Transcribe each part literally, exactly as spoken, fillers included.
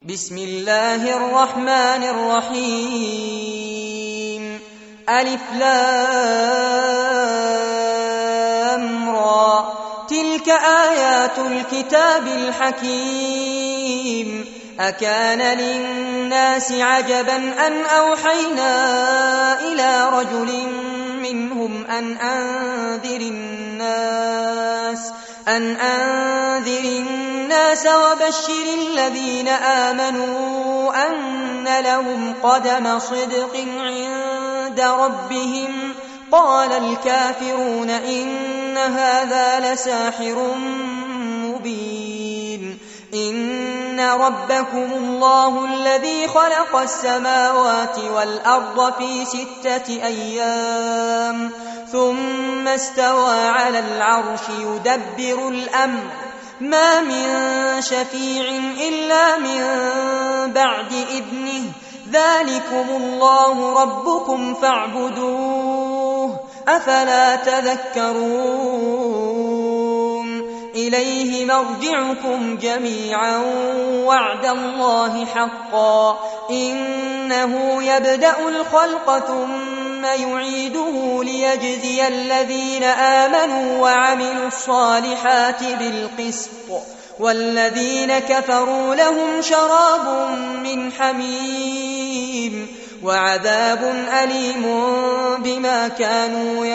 بسم الله الرحمن الرحيم ألف لام را تلك آيات الكتاب الحكيم أكان للناس عجبا أن أوحينا إلى رجل منهم أن أنذر الناس أن أنذر الناس وبشر الذين آمنوا أن لهم قدم صدق عند ربهم قال الكافرون إن هذا لساحر مبين إن ربكم الله الذي خلق السماوات والأرض في ستة أيام ثم استوى على العرش يدبر الأمر ما من شفيع إلا من بعد إذنه ذلكم الله ربكم فاعبدوه أفلا تذكرون إليه مرجعكم جميعا وعد الله حقا إنه يبدأ الخلق ثم يعيده ليجزي الذين آمنوا وعملوا الصالحات بالقسط والذين كفروا لهم شراب من حميم وعذاب أليم بما كانوا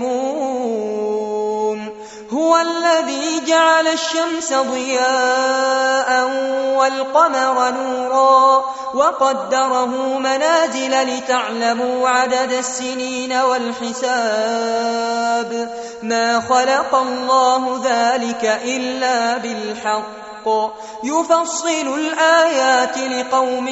يكفرون هو الذي جعل الشمس ضياء والقمر نورا وقدره منازل لتعلموا عدد السنين والحساب ما خلق الله ذلك إلا بالحق يفصل الآيات لقوم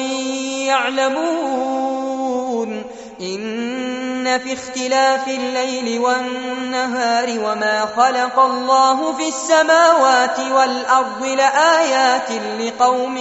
يعلمون إن في اختلاف الليل والنهار وما خلق الله في السماوات والأرض لآيات لقوم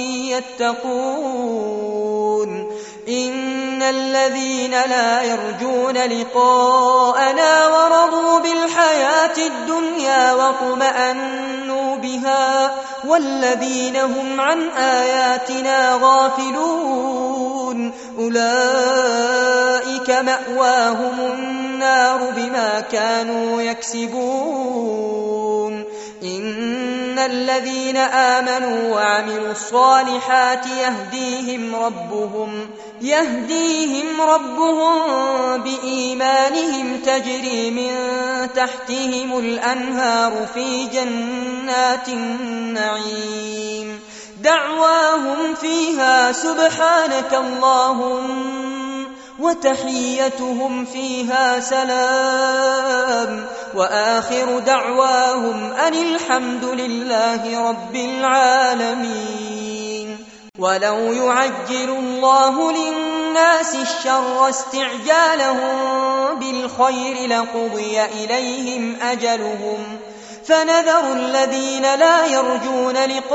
يتقون إن الذين لا يرجون لقاءنا ورضوا بالحياة الدنيا واطمأنوا بها والذين هم عن آياتنا غافلون أولئك مأواهم النار بما كانوا يكسبون إن الذين آمنوا وعملوا الصالحات يهديهم ربهم يهديهم ربهم بإيمانهم تجري من تحتهم الأنهار في جنات النعيم دعواهم فيها سبحانك اللهم وتحيتهم فيها سلام وآخر دعواهم أن الحمد لله رب العالمين ولو يعجل الله للناس الشر استعجالهم بالخير لقضي إليهم أجلهم فنذر الذين لا يرجون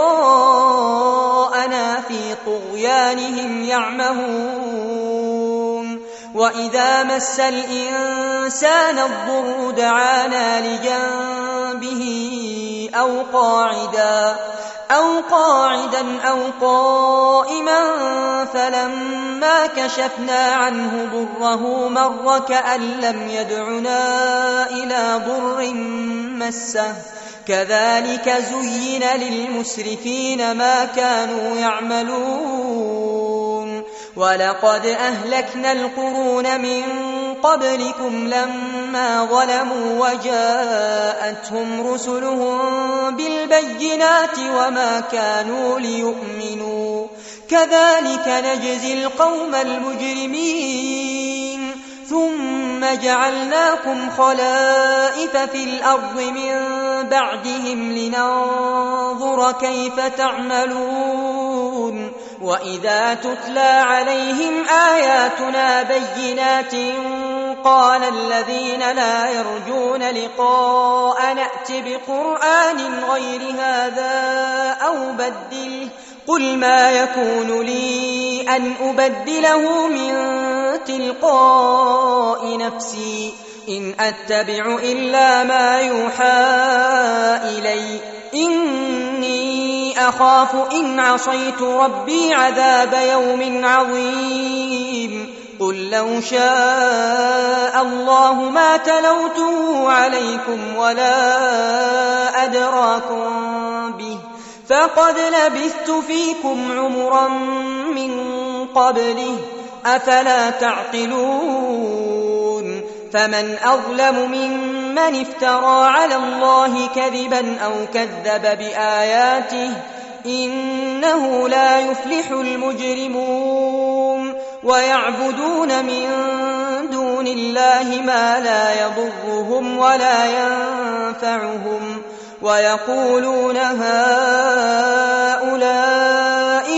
لقاءنا في طغيانهم يعمهون وإذا مس الإنسان الضر دعانا لجنبه أو قاعدا أو قاعدا أو قائما فلما كشفنا عنه ضره مر كأن لم يدعنا إلى ضر مسه كذلك زين للمسرفين ما كانوا يعملون ولقد أهلكنا القرون من قبلكم لما ظلموا وجاءتهم رسلهم بالبينات وما كانوا ليؤمنوا كذلك نجزي القوم المجرمين ثم جعلناكم خلائف في الأرض من بعدهم لننظر كيف تعملون وإذا تتلى عليهم آياتنا بينات قال الذين لا يرجون لقاء نأت بقرآن غير هذا أو بدله قل ما يكون لي أن أبدله من تلقاء نفسي إن أتبع إلا ما يوحى إلي إني أخاف إن عصيت ربي عذاب يوم عظيم قل لو شاء الله ما تلوته عليكم ولا أدراكم به فقد لبثت فيكم عمرا من قبله أفلا تعقلون فمن أظلم ممن افترى على الله كذبا أو كذب بآياته إنه لا يفلح المجرمون ويعبدون من دون الله ما لا يضرهم ولا ينفعهم ويقولون هؤلاء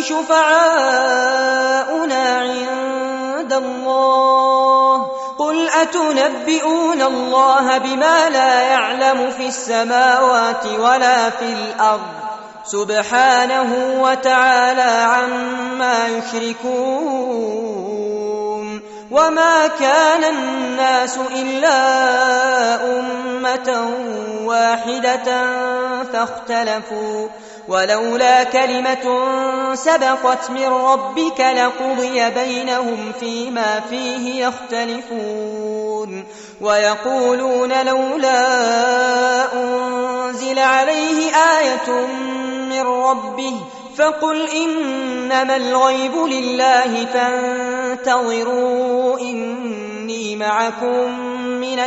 شفعاؤنا عند الله قل أتنبئون الله بما لا يعلم في السماوات ولا في الأرض سبحانه وتعالى عما يشركون وما كان الناس إلا أمة واحدة فاختلفوا ولولا كلمة سبقت من ربك لقضي بينهم فيما فيه يختلفون ويقولون لولا أنزل عليه آية من ربه فقل إنما الغيب لله فانتظروا إني معكم من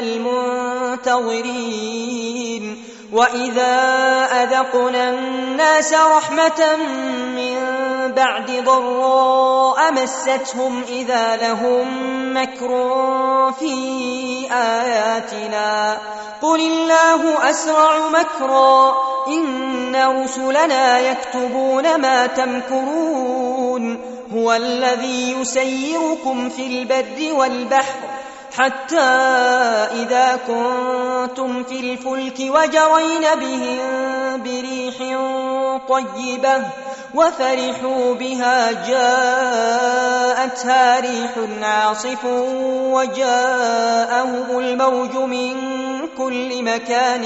المنتظرين وإذا أذقنا الناس رحمة من بعد ضراء مستهم إذا لهم مكر في آياتنا قل الله أسرع مكرا إن رسلنا يكتبون ما تمكرون هو الذي يسيركم في البر والبحر حتى إذا كنتم في الفلك وجرين بهم بريح طيبة وفرحوا بها جاءتها ريح عاصف وجاءهم الموج من كل مكان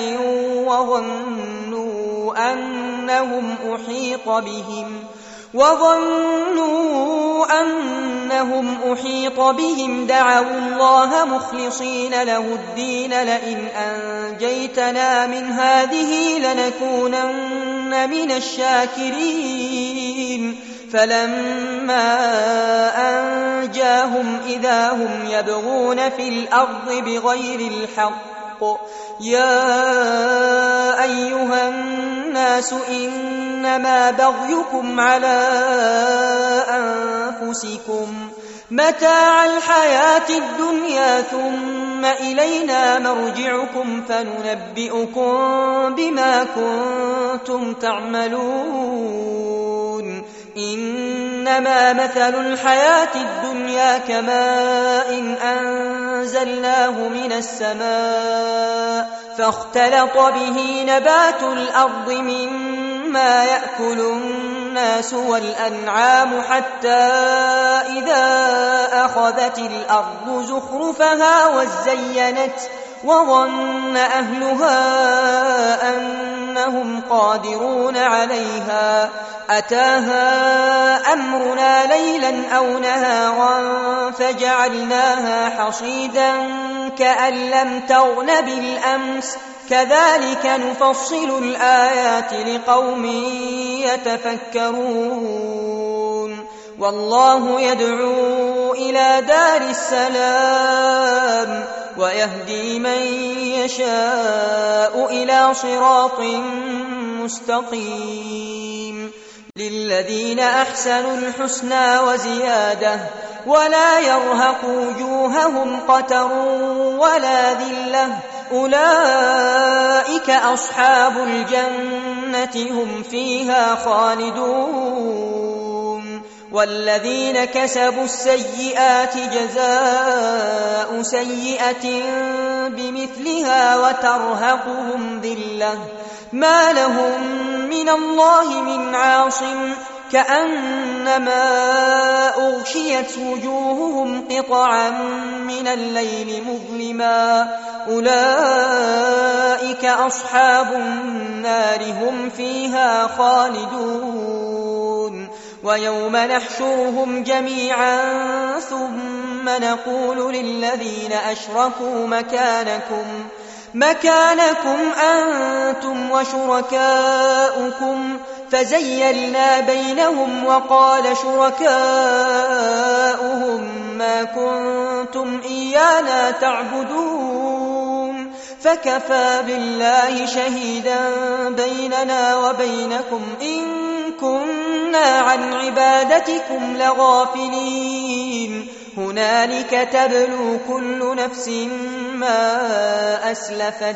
وظنوا أنهم أحيط بهم وظنوا أنهم أحيط بهم دعوا الله مخلصين له الدين لئن أنجيتنا من هذه لنكونن من الشاكرين فلما أنجاهم إذا هم يبغون في الأرض بغير الحق يا أيها الناس إنما بغيكم على أنفسكم متاع الحياة الدنيا ثم إلينا مرجعكم فننبئكم بما كنتم تعملون إنما مثل الحياة الدنيا كماء أنزلناه من السماء فاختلط به نبات الأرض مما يأكل الناس والأنعام حتى إذا أخذت الأرض زخرفها وزينت وظن أهلها أنهم قادرون عليها أتاها أمرنا ليلا أو نهارا فجعلناها حصيدا كأن لم تغن بالأمس كذلك نفصل الآيات لقوم يتفكرون والله يدعو إلى دار السلام ويهدي من يشاء إلى صراط مستقيم للذين أحسنوا الحسنى وزيادة ولا يرهق وجوههم قتر ولا ذلة أولئك أصحاب الجنة هم فيها خالدون والذين كسبوا السيئات جزاء سيئة بمثلها وترهقهم ذلة ما لهم من الله من عاصم كأنما أغشيت وجوههم قطعا من الليل مظلما أولئك أصحاب النار هم فيها خالدون ويوم نحشرهم جميعا ثم نقول للذين أشركوا مكانكم مكانكم أنتم وشركاؤكم فزيلنا بينهم وقال شركاؤهم ما كنتم إيانا تعبدون فكفى بالله شهيدا بيننا وبينكم إن كنا عن عبادتكم لغافلين هنالك تبلو كل نفس ما أسلفت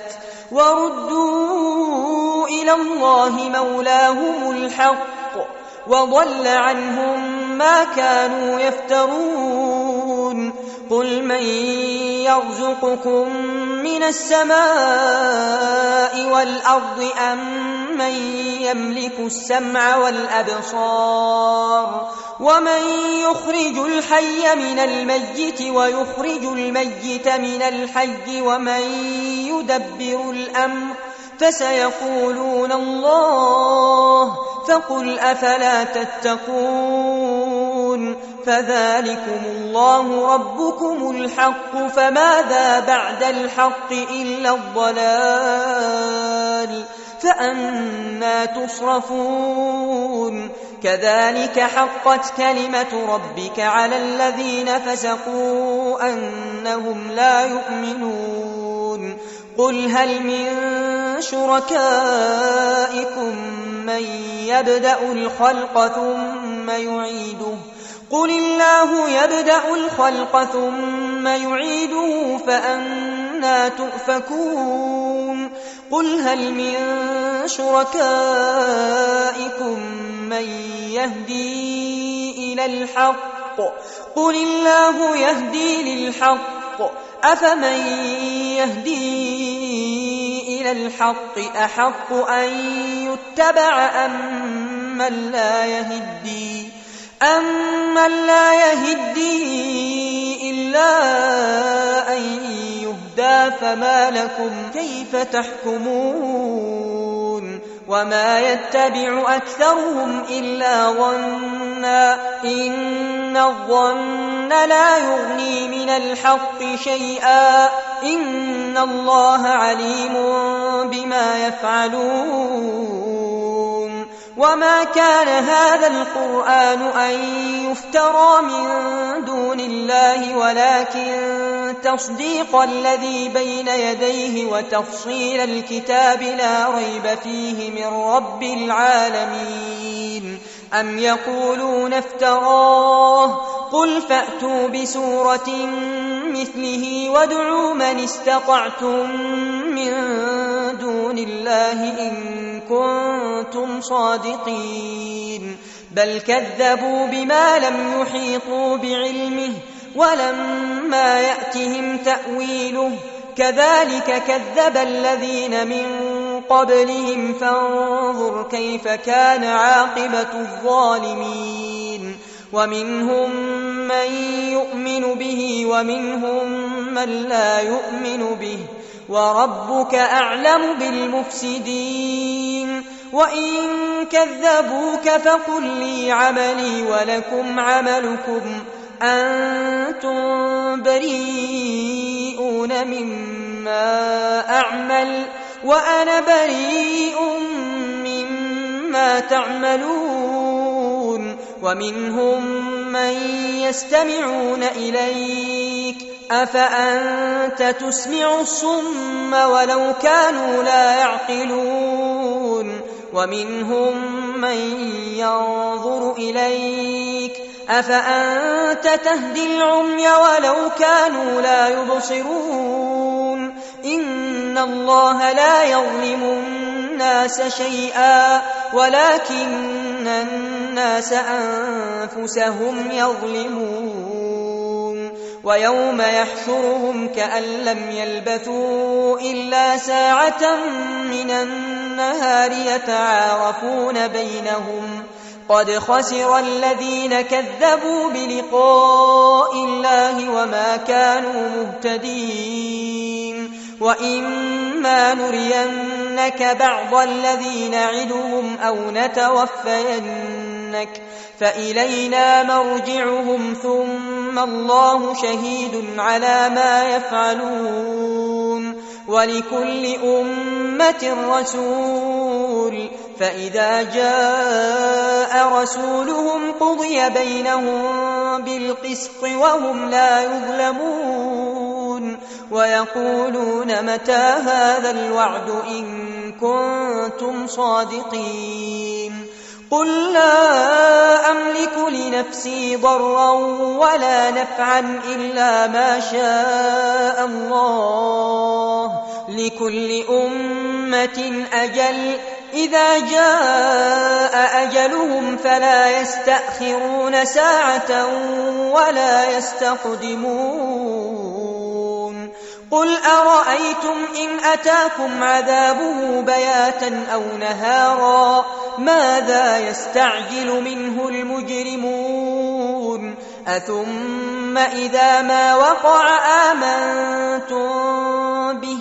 وردوا إلى الله مولاهم الحق وضل عنهم ما كانوا يفترون قل من يرزقكم من السماء والأرض أم من يملك السمع والأبصار ومن يخرج الحي من الميت ويخرج الميت من الحي ومن يدبر الأمر فسيقولون الله فقل أفلا تتقون فذلكم الله ربكم الحق فماذا بعد الحق إلا الضلال فأنى تصرفون كذلك حقت كلمة ربك على الذين فسقوا أنهم لا يؤمنون قل هل من شركائكم من يبدأ الخلق ثم يعيده قل الله يبدأ الخلق ثم يعيده فأنى تؤفكون قل هل من شركائكم من يهدي إلى الحق قل الله يهدي للحق أفمن يهدي إلى الحق أحق أن يتبع أم من لا يهدي أمن لا يهدي إلا أن يهدى فما لكم كيف تحكمون وما يتبع أكثرهم إلا ظنا إن الظن لا يغني من الحق شيئا إن الله عليم بما يفعلون وما كان هذا القرآن أن يفترى من دون الله ولكن تصديق الذي بين يديه وتفصيل الكتاب لا ريب فيه من رب العالمين أم يقولون افتراه قل فأتوا بسورة مثله وادعوا من استطعتم من دون الله إن كنتم صادقين بل كذبوا بما لم يحيطوا بعلمه ولما يأتهم تأويله كذلك كذب الذين من قبلهم فانظر كيف كان عاقبة الظالمين ومنهم من يؤمن به ومنهم من لا يؤمن به وربك أعلم بالمفسدين وإن كذبوك فقل لي عملي ولكم عملكم أنتم بريئون مما أعمل وأنا بريء مما تعملون ومنهم من يستمعون إليك أفأنت تسمع الصم ولو كانوا لا يعقلون ومنهم من ينظر إليك أفأنت تهدي العمي ولو كانوا لا يبصرون إن الله لا يظلم الناس شيئا ولكن الناس أنفسهم يظلمون ويوم يحشرهم كأن لم يلبثوا إلا ساعة من النهار يتعارفون بينهم قد خسر الذين كذبوا بلقاء الله وما كانوا مهتدين وإما نرينك بعض الذي نعدهم أو نتوفينك فإلينا مرجعهم ثم الله شهيد على ما يفعلون ولكل أمة رسول فإذا جاء رسولهم قضي بينهم بالقسط وهم لا يظلمون ويقولون متى هذا الوعد إن كنتم صادقين قل لا أملك لنفسي ضرا ولا نفعا إلا ما شاء الله لكل أمة أجل إذا جاء أجلهم فلا يستأخرون ساعة ولا يستقدمون قل أرأيتم إن أتاكم عذابه بياتا أو نهارا ماذا يستعجل منه المجرمون أثم إذا ما وقع آمنتم به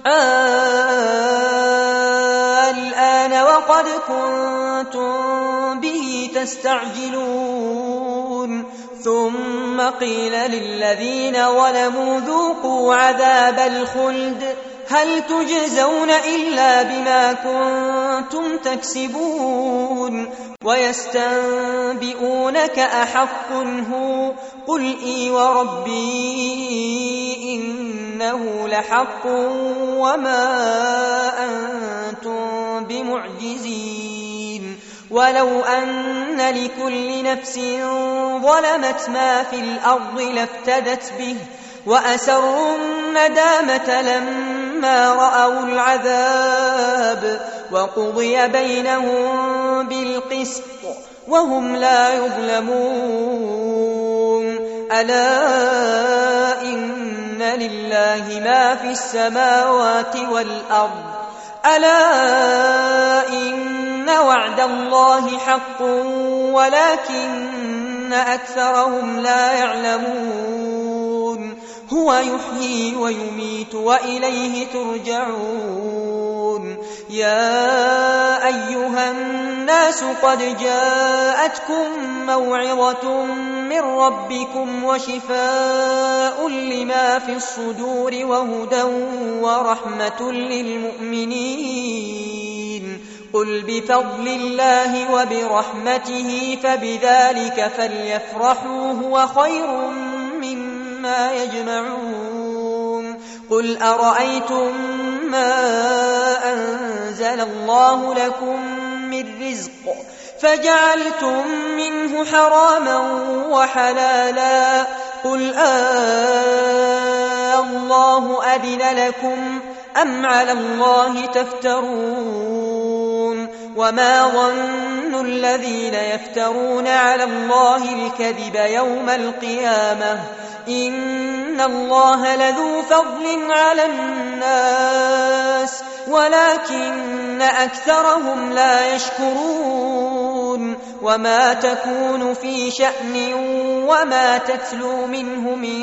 الآن وقد كنتم به تستعجلون ثم قيل للذين ظلموا ذوقوا عذاب الخلد هل تجزون إلا بما كنتم تكسبون ويستنبئونك أحق هو قل إي وربي إنه لحق وما أنتم بمعجزين ولو أن لكل نفس ظلمت ما في الأرض لافتدت به وأسروا الندامة لما رأوا العذاب وقضي بينهم بالقسط وهم لا يظلمون ألا إن لله ما في السماوات والأرض ألا إن وعد الله حق ولكن أكثرهم لا يعلمون هو يحيي ويميت وإليه ترجعون يا أيها الناس قد جاءتكم موعظة من ربكم وشفاء لما في الصدور وهدى ورحمة للمؤمنين قل بفضل الله وبرحمته فبذلك فليفرحوا هو خير مما يجمعون قل أرأيتم ما أنزل الله لكم من رزق فجعلتم منه حراما وحلالا قل آه الله أذن لكم أم على الله تفترون وما ظن الذين يفترون على الله الكذب يوم القيامة إن الله لذو فضل على الناس ولكن أكثرهم لا يشكرون وما تكون في شأن وما تتلو منه من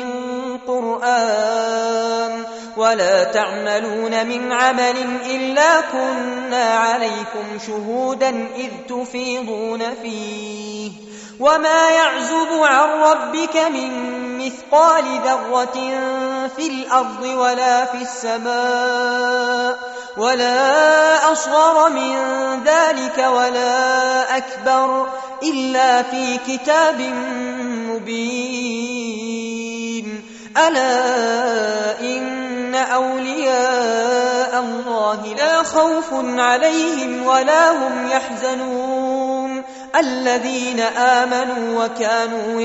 قرآن ولا تعملون من عمل إلا كنا عليكم شهودا إذ تفيضون فيه وما يعزب عن ربك من مثقال ذرة في الأرض ولا في السماء ولا أصغر من ذلك ولا أكبر إلا في كتاب مبين ألا إن أولياء الله لا خوف عليهم ولا هم يحزنون الذين آمنوا وكانوا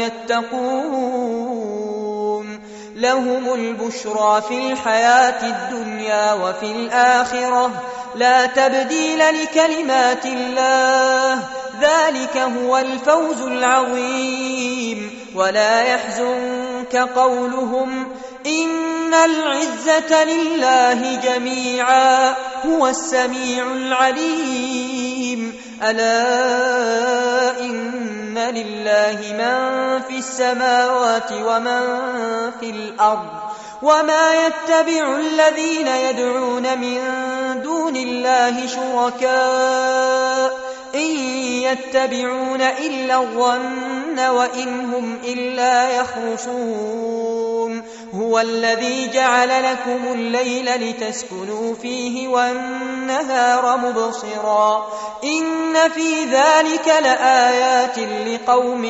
يتقون لهم البشرى في الحياة الدنيا وفي الآخرة لا تبديل لكلمات الله ذلك هو الفوز العظيم ولا يحزنك قولهم إن إن العزة لله جميعا هو السميع العليم ألا إن لله من في السماوات ومن في الأرض وما يتبع الذين يدعون من دون الله شركاء إن يتبعون إلا الظن وإن هم إلا يخرصون هو الذي جعل لكم الليل لتسكنوا فيه والنهار مبصرا إن في ذلك لآيات لقوم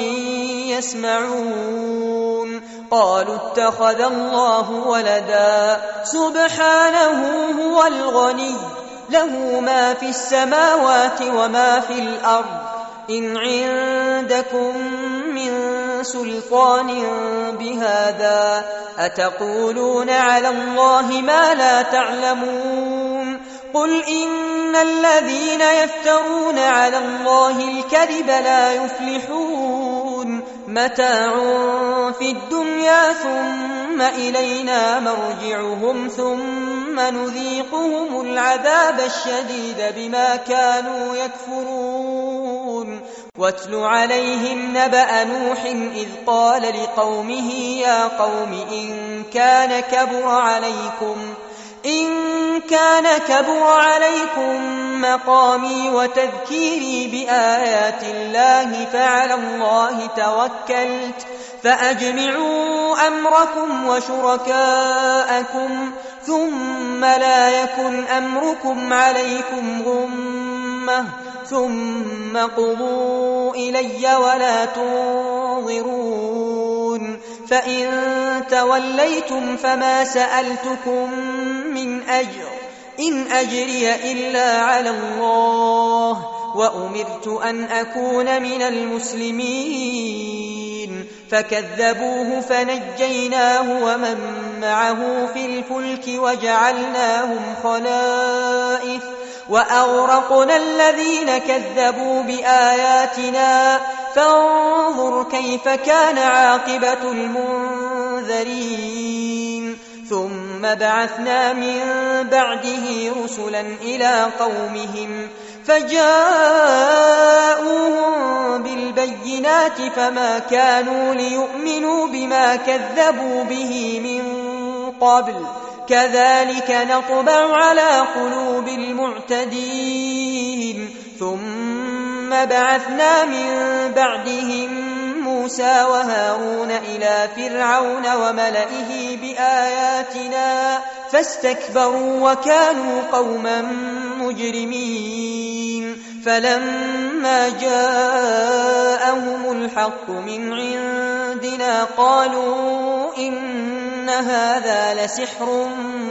يسمعون قالوا اتخذ الله ولدا سبحانه هو الغني له ما في السماوات وما في الأرض إن عندكم من سلطان بهذا أتقولون على الله ما لا تعلمون قل إن الذين يفترون على الله الكذب لا يفلحون متاع في الدنيا ثم إلينا مرجعهم ثم نذيقهم العذاب الشديد بما كانوا يكفرون واتل عليهم نبأ نوح إذ قال لقومه يا قوم إن كان كبر عليكم إن كان كبر عليكم مقامي وتذكيري بآيات الله فعلى الله توكلت فأجمعوا أمركم وشركاءكم ثم لا يكن أمركم عليكم غمة ثم قضوا إلي ولا تنظرون فإن توليتم فما سألتكم من أجر إن أجري إلا على الله وأمرت أن أكون من المسلمين فكذبوه فنجيناه ومن معه في الفلك وجعلناهم خلائف وأغرقنا الذين كذبوا بآياتنا فانظر كيف كان عاقبة المنذرين ثم بعثنا من بعده رسلا إلى قومهم فجاءوهم بالبينات فما كانوا ليؤمنوا بما كذبوا به من قبل كذلك نطبع على قلوب المعتدين ثم بعثنا من بعدهم موسى وهارون إلى فرعون وملئه بآياتنا فاستكبروا وكانوا قوما مجرمين فلما جاءهم الحق من عندنا قالوا إن هذا لسحر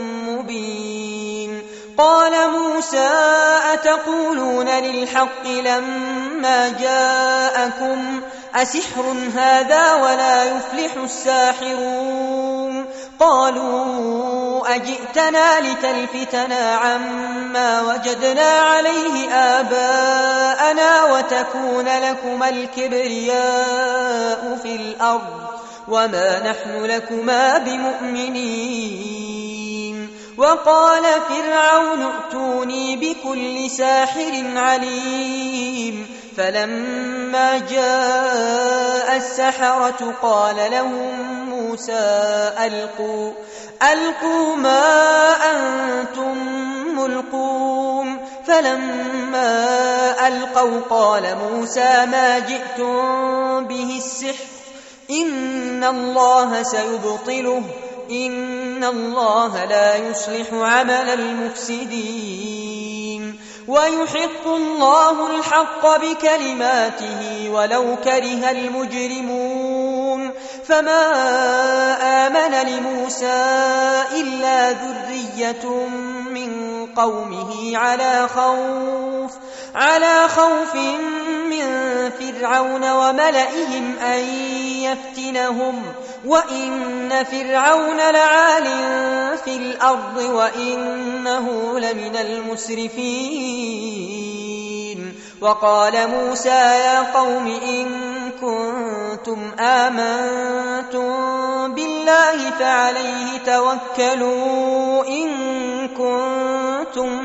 مبين قال موسى أتقولون للحق لما جاءكم أسحر هذا ولا يفلح الساحرون قالوا أجئتنا لتلفتنا عما وجدنا عليه آباءنا وتكون لكما الكبرياء في الأرض وما نحن لكما بمؤمنين وقال فرعون ائتوني بكل ساحر عليم فلما جاء السحرة قال لهم موسى ألقوا ألقوا ما أنتم ملقون فلما ألقوا قال موسى ما جئتم به السحر إن الله سيبطله إن الله لا يصلح عمل المفسدين ويحق الله الحق بكلماته ولو كره المجرمون فما آمن لموسى إلا ذرية من قومه على خوف على خوف من فرعون وملئهم أن يفتنهم وإن فرعون لعال في الأرض وإنه لمن المسرفين وقال موسى يا قوم إن كنتم آمنتم بالله الله فعليه توكلوا إن كنتم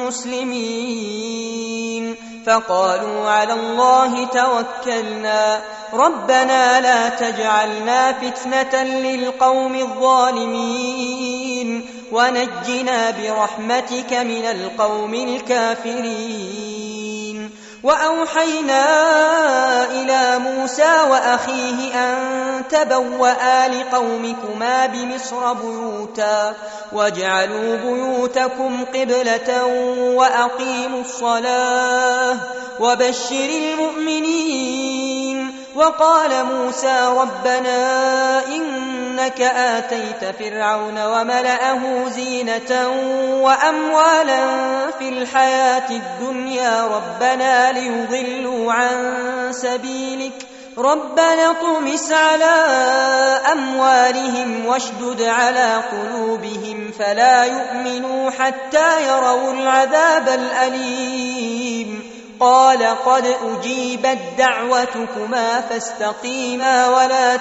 مسلمين. فقالوا على الله توكلنا ربنا لا تجعلنا فتنة للقوم الظالمين ونجنا برحمتك من القوم الكافرين. وأوحينا إلى موسى وأخيه أن تبوأ لقومكما بمصر بيوتا واجعلوا بيوتكم قبلة وأقيموا الصلاة وبشر المؤمنين. وقال موسى ربنا إنك آتيت فرعون وملأه زينة وأموالا في الحياة الدنيا ربنا ليضلوا عن سبيلك ربنا اطمس على أموالهم واشدد على قلوبهم فلا يؤمنوا حتى يروا العذاب الأليم. قال قد أجيبت دعوتكما فاستقيما ولا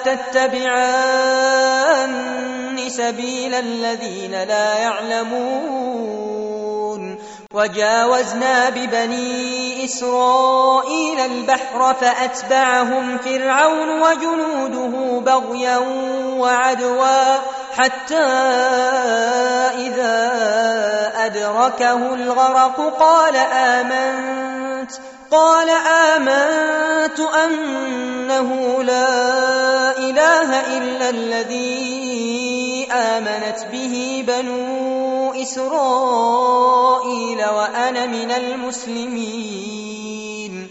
تتبعان سبيل الذين لا يعلمون. وجاوزنا ببني إسرائيل البحر فأتبعهم فرعون وجنوده بغيا وعدوا حتى إذا أدركه الغرق قال آمنت قال آمنت أنه لا إله إلا الذي آمنت به بنو إسرائيل وأنا من المسلمين.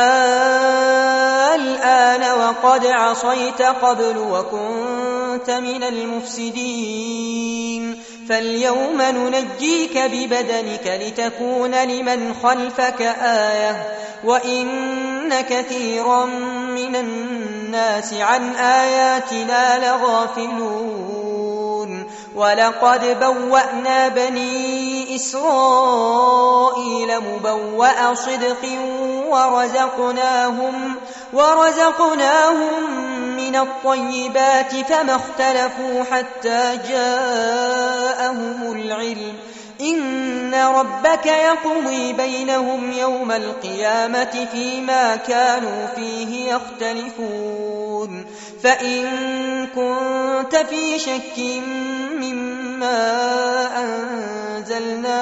الآن وقد عصيت قبل وكنت من المفسدين فاليوم ننجيك ببدنك لتكون لمن خلفك آية وإن كثيرا من الناس عن آياتنا لغافلون. ولقد بوأنا بني إسرائيل مبوأ صدق ورزقناهم, ورزقناهم من الطيبات فما اختلفوا حتى جاءهم العلم إن ربك يقضي بينهم يوم القيامة فيما كانوا فيه يختلفون. فإن كنت في شك مما أنزلنا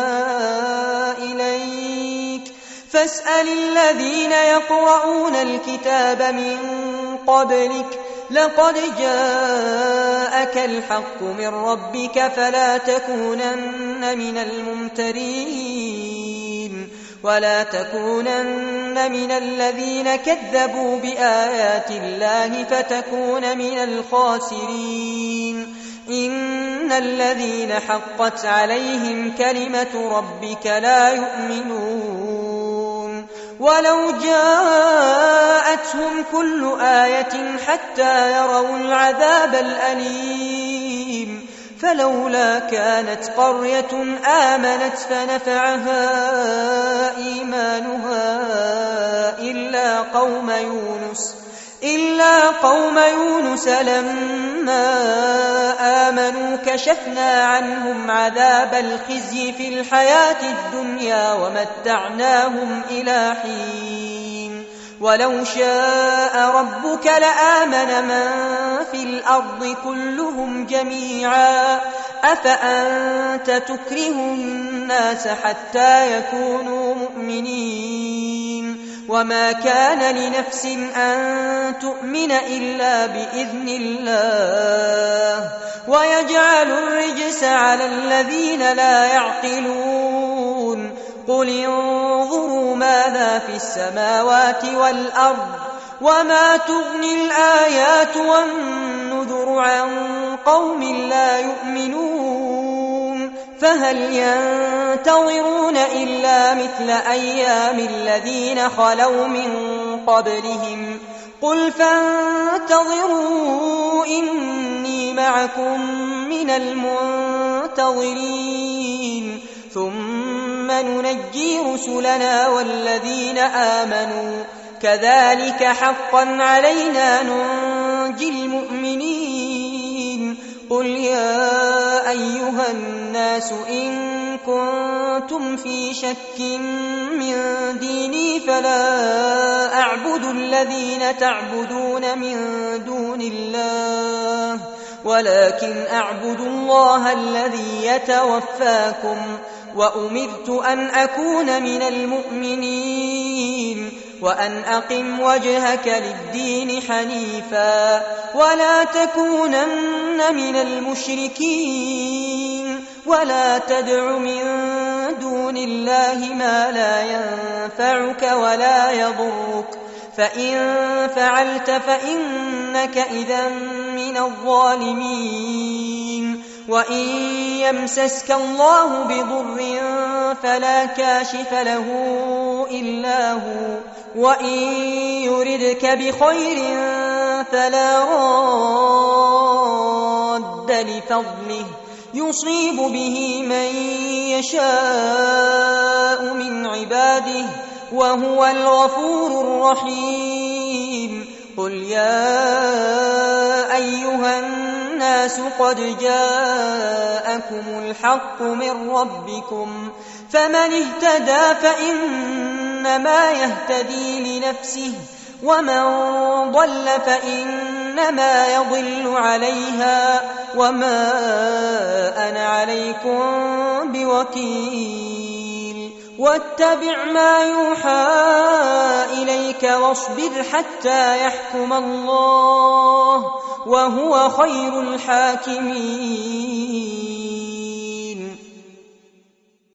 إليك فاسأل الذين يقرؤون الكتاب من قبلك لقد جاءك الحق من ربك فلا تكونن من الممترين ولا تكونن من الذين كذبوا بآيات الله فتكون من الخاسرين. إن الذين حقت عليهم كلمة ربك لا يؤمنون ولو جاءتهم كل آية حتى يروا العذاب الأليم فلولا كانت قرية آمنت فنفعها إيمانها إلا قوم يونس إلا قوم يونس لما آمنوا كشفنا عنهم عذاب الخزي في الحياة الدنيا ومتعناهم إلى حين. ولو شاء ربك لآمن من في الأرض كلهم جميعا أفأنت تكره الناس حتى يكونوا مؤمنين وما كان لنفس أن تؤمن إلا بإذن الله ويجعل الرجس على الذين لا يعقلون. قل انظروا ماذا في السماوات والأرض وما تغني الآيات والنذر عن قوم لا يؤمنون فهل ينتظرون إلا مثل أيام الذين خلوا من قبلهم قل فانتظروا إني معكم من المنتظرين ثم ننجي رسلنا والذين آمنوا كذلك حقا علينا ننجي المؤمنين. أيها الناس إن كنتم في شك من ديني فلا أعبد الذين تعبدون من دون الله ولكن أعبد الله الذي يتوفاكم وأمرت أن أكون من المؤمنين وأن أقم وجهك للدين حنيفا ولا تكونن من المشركين ولا تدع من دون الله ما لا ينفعك ولا يضرك فإن فعلت فإنك إذا من الظالمين وإن يمسسك الله بضر فلا كاشف له إلا هو وإن يردك بخير فلا راد لفضله يصيب به من يشاء من عباده وهو الغفور الرحيم قل يا أيها الناس قد جاءكم الحق من ربكم فمن اهتدى فإنما يهتدي لنفسه ومن ضل فإنما يضل عليها وما أنا عليكم بوكيل واتبع ما يوحى إليك واصبر حتى يحكم الله وهو خير الحاكمين